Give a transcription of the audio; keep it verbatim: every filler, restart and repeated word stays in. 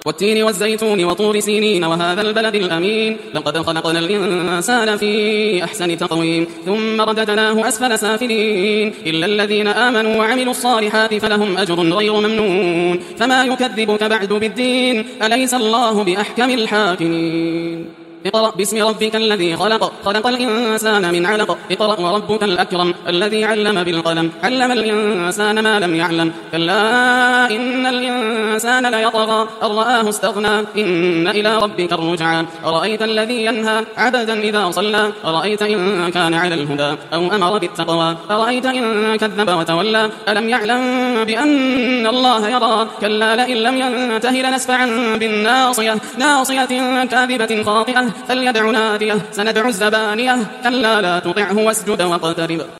والتين والزيتون وطور سينين وهذا البلد الأمين لقد خلقنا الإنسان في أحسن تقويم ثم رددناه أسفل سافلين إلا الذين آمنوا وعملوا الصالحات فلهم أجر غير ممنون فما يكذبك بعد بالدين أليس الله بأحكم الحاكمين اقرأ باسم ربك الذي خلق خلق الإنسان من علق اقرأ وربك الأكرم الذي علم بالقلم علم الإنسان ما لم يعلم كلا إن الإنسان ليطغى أن رآه استغنى إن إلى ربك الرجعى أرأيت الذي ينهى عبدا إذا صلى أرأيت إن كان على الهدى أو أمر بالتقوى أرأيت إن كذب وتولى ألم يعلم بأن الله يرى كلا لئن لم ينته لنسفعا بالناصية ناصية كاذبة خاطئة فليدع ناديه سندع الزبانية كلا لا تطعه واسجد واقترب